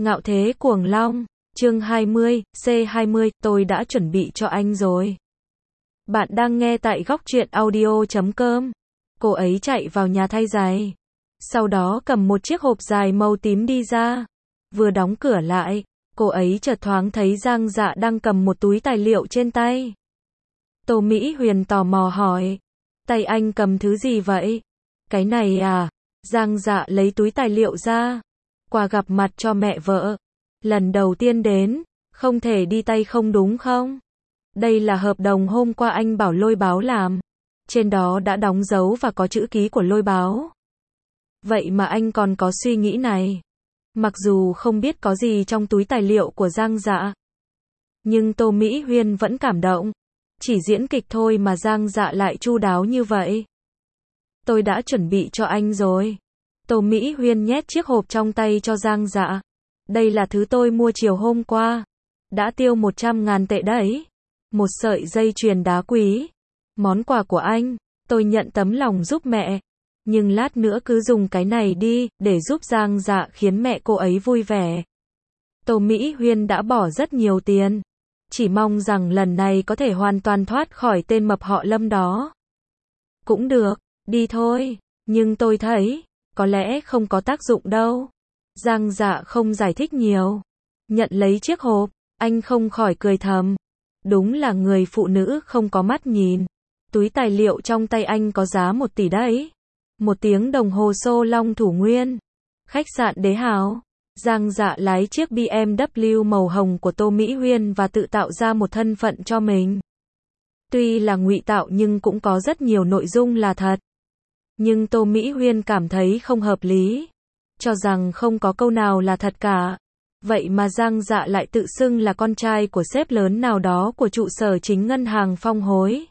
Ngạo thế cuồng long, chương 20, C20, tôi đã chuẩn bị cho anh rồi. Bạn đang nghe tại góc truyện audio.com. Cô ấy chạy vào nhà thay giày. Sau đó cầm một chiếc hộp dài màu tím đi ra. Vừa đóng cửa lại, cô ấy chợt thoáng thấy Giang Dạ đang cầm một túi tài liệu trên tay. Tô Mỹ Huyền tò mò hỏi. Tay anh cầm thứ gì vậy? Cái này à? Giang Dạ lấy túi tài liệu ra. Quà gặp mặt cho mẹ vợ. Lần đầu tiên đến, không thể đi tay không đúng không? Đây là hợp đồng hôm qua anh bảo Lôi Báo làm. Trên đó đã đóng dấu và có chữ ký của Lôi Báo. Vậy mà anh còn có suy nghĩ này. Mặc dù không biết có gì trong túi tài liệu của Giang Dạ, nhưng Tô Mỹ Huyên vẫn cảm động. Chỉ diễn kịch thôi mà Giang Dạ lại chu đáo như vậy. Tôi đã chuẩn bị cho anh rồi. Tô Mỹ Huyên nhét chiếc hộp trong tay cho Giang Dạ. Đây là thứ tôi mua chiều hôm qua. Đã tiêu 100.000 tệ đấy. Một sợi dây chuyền đá quý. Món quà của anh. Tôi nhận tấm lòng giúp mẹ. Nhưng lát nữa cứ dùng cái này đi, để giúp Giang Dạ khiến mẹ cô ấy vui vẻ. Tô Mỹ Huyên đã bỏ rất nhiều tiền. Chỉ mong rằng lần này có thể hoàn toàn thoát khỏi tên mập họ Lâm đó. Cũng được, đi thôi. Nhưng tôi thấy, có lẽ không có tác dụng đâu. Giang Dạ không giải thích nhiều. Nhận lấy chiếc hộp, anh không khỏi cười thầm. Đúng là người phụ nữ không có mắt nhìn. Túi tài liệu trong tay anh có giá 1 tỷ đấy. 1 tiếng đồng hồ xô Long Thủ Nguyên. Khách sạn Đế Hào. Giang Dạ lái chiếc BMW màu hồng của Tô Mỹ Huyên và tự tạo ra một thân phận cho mình. Tuy là ngụy tạo nhưng cũng có rất nhiều nội dung là thật. Nhưng Tô Mỹ Huyên cảm thấy không hợp lý. Cho rằng không có câu nào là thật cả. Vậy mà Giang Dạ lại tự xưng là con trai của sếp lớn nào đó của trụ sở chính ngân hàng Phong Hối.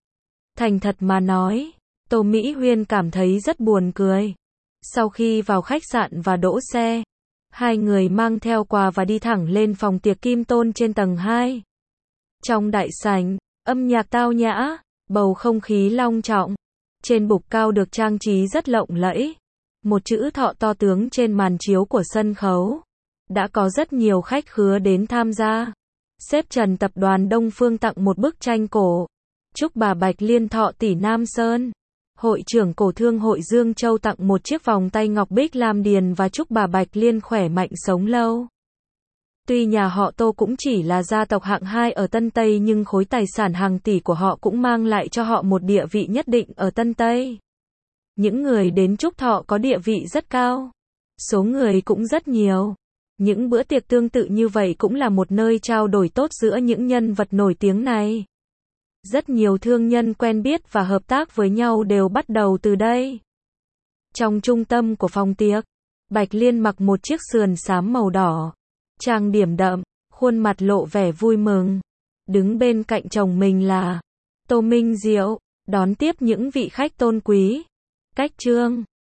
Thành thật mà nói, Tô Mỹ Huyên cảm thấy rất buồn cười. Sau khi vào khách sạn và đỗ xe, hai người mang theo quà và đi thẳng lên phòng tiệc Kim Tôn trên tầng 2. Trong đại sảnh, âm nhạc tao nhã, bầu không khí long trọng. Trên bục cao được trang trí rất lộng lẫy. Một chữ thọ to tướng trên màn chiếu của sân khấu. Đã có rất nhiều khách khứa đến tham gia. Sếp Trần tập đoàn Đông Phương tặng một bức tranh cổ. Chúc bà Bạch Liên thọ tỷ Nam Sơn. Hội trưởng cổ thương hội Dương Châu tặng một chiếc vòng tay ngọc bích lam điền và chúc bà Bạch Liên khỏe mạnh sống lâu. Tuy nhà họ Tô cũng chỉ là gia tộc hạng 2 ở Tân Tây nhưng khối tài sản hàng tỷ của họ cũng mang lại cho họ một địa vị nhất định ở Tân Tây. Những người đến chúc thọ có địa vị rất cao. Số người cũng rất nhiều. Những bữa tiệc tương tự như vậy cũng là một nơi trao đổi tốt giữa những nhân vật nổi tiếng này. Rất nhiều thương nhân quen biết và hợp tác với nhau đều bắt đầu từ đây. Trong trung tâm của phòng tiệc, Bạch Liên mặc một chiếc sườn xám màu đỏ. Trang điểm đậm, khuôn mặt lộ vẻ vui mừng. Đứng bên cạnh chồng mình là Tô Minh Diệu, đón tiếp những vị khách tôn quý. Cách Trương